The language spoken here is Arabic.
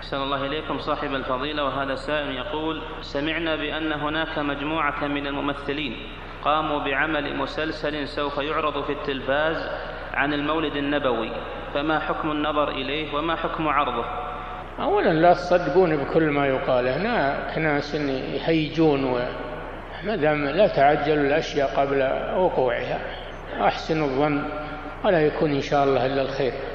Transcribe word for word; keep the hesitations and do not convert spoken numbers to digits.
أحسن الله إليكم صاحب الفضيلة، وهذا سائل يقول: سمعنا بأن هناك مجموعة من الممثلين قاموا بعمل مسلسل سوف يعرض في التلفاز عن المولد النبوي، فما حكم النظر إليه وما حكم عرضه؟ أولا لا تصدقون بكل ما يقال، هناك ناس يهيجون، ومدام لا تعجلوا الأشياء قبل وقوعها، أحسن الظن ولا يكون إن شاء الله إلا الخير.